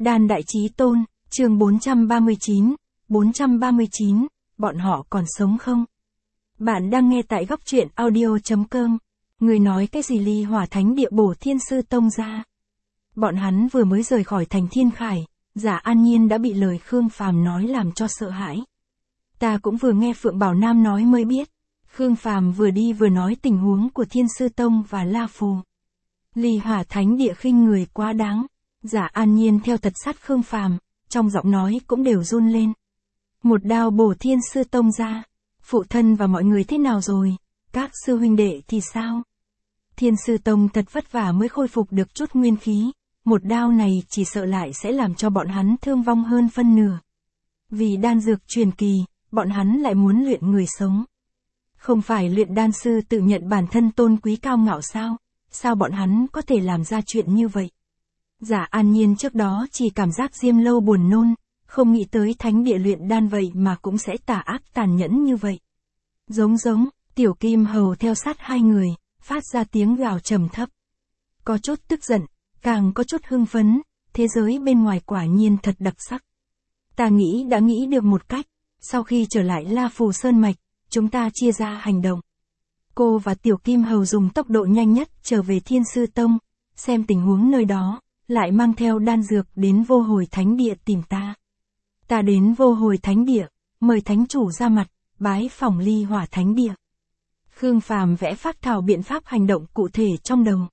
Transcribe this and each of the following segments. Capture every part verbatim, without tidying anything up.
Đan Đại Chí Tôn, chương bốn trăm ba mươi chín, bốn trăm ba mươi chín, bọn họ còn sống không? Bạn đang nghe tại góc truyện audio.com. Người nói cái gì ly hỏa thánh địa bổ thiên sư tông ra? Bọn hắn vừa mới rời khỏi thành Thiên Khải, Giả An Nhiên đã bị lời Khương Phàm nói làm cho sợ hãi. Ta cũng vừa nghe Phượng Bảo Nam nói mới biết. Khương Phàm vừa đi vừa nói tình huống của Thiên Sư Tông và La Phù. Ly hỏa thánh địa khinh người quá đáng. Giả An Nhiên theo thật sát Khương Phàm, trong giọng nói cũng đều run lên. Một đao bổ Thiên Sư Tông ra. Phụ thân và mọi người thế nào rồi? Các sư huynh đệ thì sao? Thiên Sư Tông thật vất vả mới khôi phục được chút nguyên khí. Một đao này chỉ sợ lại sẽ làm cho bọn hắn thương vong hơn phân nửa. Vì đan dược truyền kỳ, bọn hắn lại muốn luyện người sống. Không phải luyện đan sư tự nhận bản thân tôn quý cao ngạo sao? Sao bọn hắn có thể làm ra chuyện như vậy? Giả An Nhiên trước đó chỉ cảm giác Diêm Lâu buồn nôn, không nghĩ tới thánh địa luyện đan vậy mà cũng sẽ tà ác tàn nhẫn như vậy. Giống giống, Tiểu Kim Hầu theo sát hai người, phát ra tiếng gào trầm thấp. Có chút tức giận, càng có chút hưng phấn, thế giới bên ngoài quả nhiên thật đặc sắc. Ta nghĩ đã nghĩ được một cách, sau khi trở lại La Phù Sơn Mạch, chúng ta chia ra hành động. Cô và Tiểu Kim Hầu dùng tốc độ nhanh nhất trở về Thiên Sư Tông, xem tình huống nơi đó, lại mang theo đan dược đến Vô Hồi Thánh Địa tìm ta. Ta đến Vô Hồi Thánh Địa, mời Thánh Chủ ra mặt, bái phỏng Ly Hỏa Thánh Địa. Khương Phàm vẽ phác thảo biện pháp hành động cụ thể trong đầu.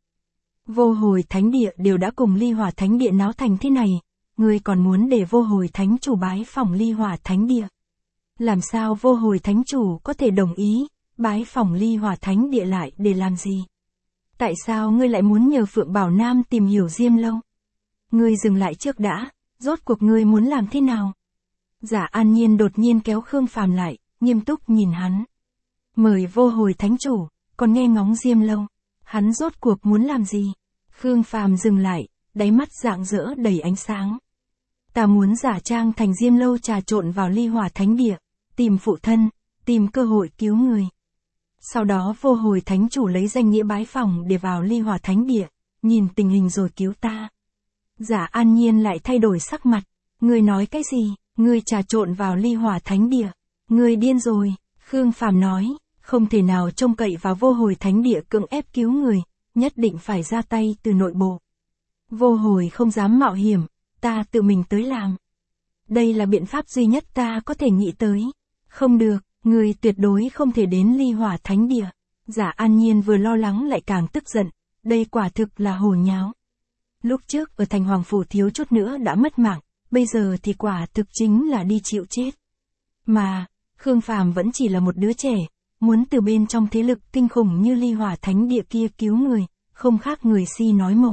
Vô Hồi Thánh Địa đều đã cùng Ly Hỏa Thánh Địa náo thành thế này, ngươi còn muốn để Vô Hồi Thánh Chủ bái phỏng Ly Hỏa Thánh Địa? Làm sao Vô Hồi Thánh Chủ có thể đồng ý, bái phỏng Ly Hỏa Thánh Địa lại để làm gì? Tại sao ngươi lại muốn nhờ Phượng Bảo Nam tìm hiểu Diêm Lâu? Ngươi dừng lại trước đã, rốt cuộc ngươi muốn làm thế nào? Giả An Nhiên đột nhiên kéo Khương Phàm lại, nghiêm túc nhìn hắn. Mời Vô Hồi Thánh Chủ, còn nghe ngóng Diêm Lâu. Hắn rốt cuộc muốn làm gì? Khương Phàm dừng lại, đáy mắt rạng rỡ đầy ánh sáng. Ta muốn giả trang thành Diêm Lâu trà trộn vào Ly Hỏa Thánh Địa, tìm phụ thân, tìm cơ hội cứu người. Sau đó Vô Hồi Thánh Chủ lấy danh nghĩa bái phỏng để vào Ly Hỏa Thánh Địa, nhìn tình hình rồi cứu ta. Giả An Nhiên lại thay đổi sắc mặt. Ngươi nói cái gì? Ngươi trà trộn vào Ly Hỏa Thánh Địa? Ngươi điên rồi. Khương Phàm nói, không thể nào trông cậy vào Vô Hồi Thánh Địa cưỡng ép cứu người, nhất định phải ra tay từ nội bộ. Vô Hồi không dám mạo hiểm, ta tự mình tới làm. Đây là biện pháp duy nhất ta có thể nghĩ tới. Không được, ngươi tuyệt đối không thể đến Ly Hỏa Thánh Địa. Giả An Nhiên vừa lo lắng lại càng tức giận, đây quả thực là hồ nháo. Lúc trước ở thành Hoàng Phủ thiếu chút nữa đã mất mạng, bây giờ thì quả thực chính là đi chịu chết. Mà, Khương Phàm vẫn chỉ là một đứa trẻ, muốn từ bên trong thế lực kinh khủng như Ly Hỏa Thánh Địa kia cứu người, không khác người si nói mộng.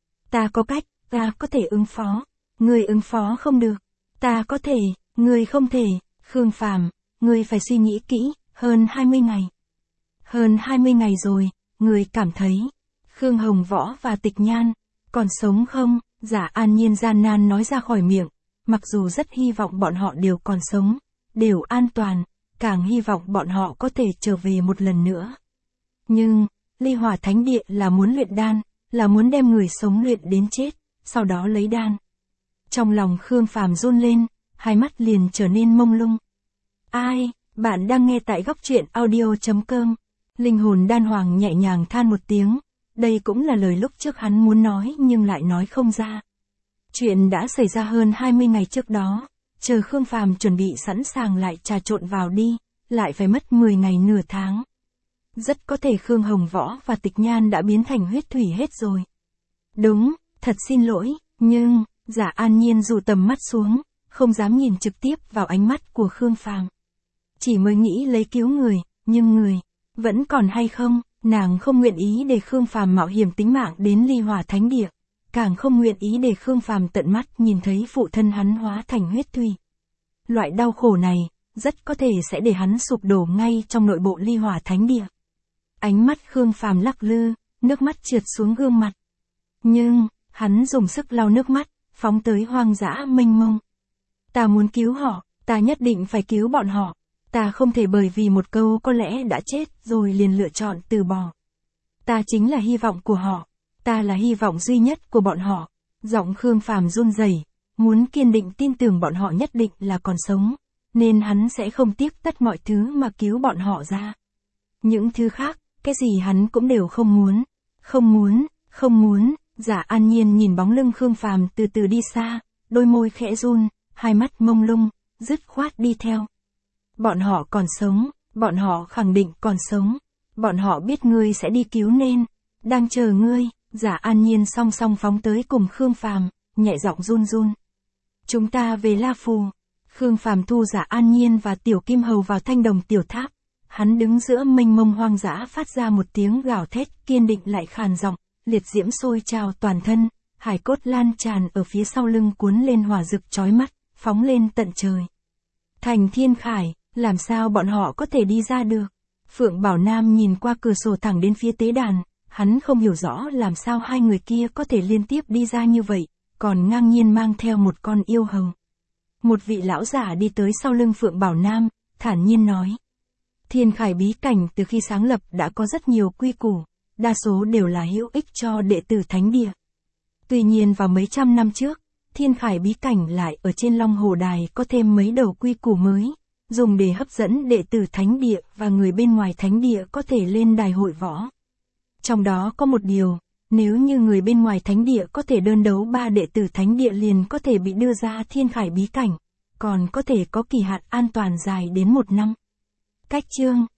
Ta có cách, ta có thể ứng phó. Người ứng phó không được. Ta có thể, người không thể. Khương Phàm, người phải suy nghĩ kỹ, hơn hai mươi ngày. Hơn hai mươi ngày rồi, người cảm thấy, Khương Hồng Võ và Tịch Nhan, còn sống không? Giả An Nhiên gian nan nói ra khỏi miệng, mặc dù rất hy vọng bọn họ đều còn sống, đều an toàn, càng hy vọng bọn họ có thể trở về một lần nữa. Nhưng, Ly Hỏa Thánh Địa là muốn luyện đan, là muốn đem người sống luyện đến chết, sau đó lấy đan. Trong lòng Khương Phàm run lên, hai mắt liền trở nên mông lung. Ai, bạn đang nghe tại góc truyện audio.com. Linh hồn đan hoàng nhẹ nhàng than một tiếng, đây cũng là lời lúc trước hắn muốn nói nhưng lại nói không ra. Chuyện đã xảy ra hơn hai mươi ngày trước đó, chờ Khương Phàm chuẩn bị sẵn sàng lại trà trộn vào đi, lại phải mất mười ngày nửa tháng. Rất có thể Khương Hồng Võ và Tịch Nhan đã biến thành huyết thủy hết rồi. Đúng, thật xin lỗi, nhưng, Giả An Nhiên dụ tầm mắt xuống, không dám nhìn trực tiếp vào ánh mắt của Khương Phàm. Chỉ mới nghĩ lấy cứu người, nhưng người, vẫn còn hay không, nàng không nguyện ý để Khương Phàm mạo hiểm tính mạng đến Ly Hỏa Thánh Địa, càng không nguyện ý để Khương Phàm tận mắt nhìn thấy phụ thân hắn hóa thành huyết thủy. Loại đau khổ này, rất có thể sẽ để hắn sụp đổ ngay trong nội bộ Ly Hỏa Thánh Địa. Ánh mắt Khương Phàm lắc lư, nước mắt trượt xuống gương mặt. Nhưng, hắn dùng sức lau nước mắt, phóng tới hoang dã mênh mông. Ta muốn cứu họ, ta nhất định phải cứu bọn họ. Ta không thể bởi vì một câu có lẽ đã chết rồi liền lựa chọn từ bỏ. Ta chính là hy vọng của họ. Ta là hy vọng duy nhất của bọn họ. Giọng Khương Phàm run rẩy, muốn kiên định tin tưởng bọn họ nhất định là còn sống, nên hắn sẽ không tiếc tất mọi thứ mà cứu bọn họ ra. Những thứ khác, cái gì hắn cũng đều không muốn. Không muốn, không muốn, Giả An Nhiên nhìn bóng lưng Khương Phàm từ từ đi xa, đôi môi khẽ run, hai mắt mông lung, dứt khoát đi theo. Bọn họ còn sống, bọn họ khẳng định còn sống, bọn họ biết ngươi sẽ đi cứu nên, đang chờ ngươi. Giả An Nhiên song song phóng tới cùng Khương Phàm, nhẹ giọng run run. Chúng ta về La Phù. Khương Phàm thu Giả An Nhiên và Tiểu Kim Hầu vào thanh đồng tiểu tháp. Hắn đứng giữa mênh mông hoang dã phát ra một tiếng gào thét kiên định lại khàn giọng, liệt diễm sôi trào toàn thân, hải cốt lan tràn ở phía sau lưng cuốn lên hỏa rực chói mắt, phóng lên tận trời. Thành Thiên Khải, làm sao bọn họ có thể đi ra được? Phượng Bảo Nam nhìn qua cửa sổ thẳng đến phía tế đàn, hắn không hiểu rõ làm sao hai người kia có thể liên tiếp đi ra như vậy, còn ngang nhiên mang theo một con yêu hầu. Một vị lão giả đi tới sau lưng Phượng Bảo Nam, thản nhiên nói. Thiên Khải bí cảnh từ khi sáng lập đã có rất nhiều quy củ, đa số đều là hữu ích cho đệ tử thánh địa. Tuy nhiên vào mấy trăm năm trước, Thiên Khải bí cảnh lại ở trên Long Hồ Đài có thêm mấy đầu quy củ mới, dùng để hấp dẫn đệ tử thánh địa và người bên ngoài thánh địa có thể lên đài hội võ. Trong đó có một điều, nếu như người bên ngoài thánh địa có thể đơn đấu ba đệ tử thánh địa liền có thể bị đưa ra Thiên Khải bí cảnh, còn có thể có kỳ hạn an toàn dài đến một năm. Cách chương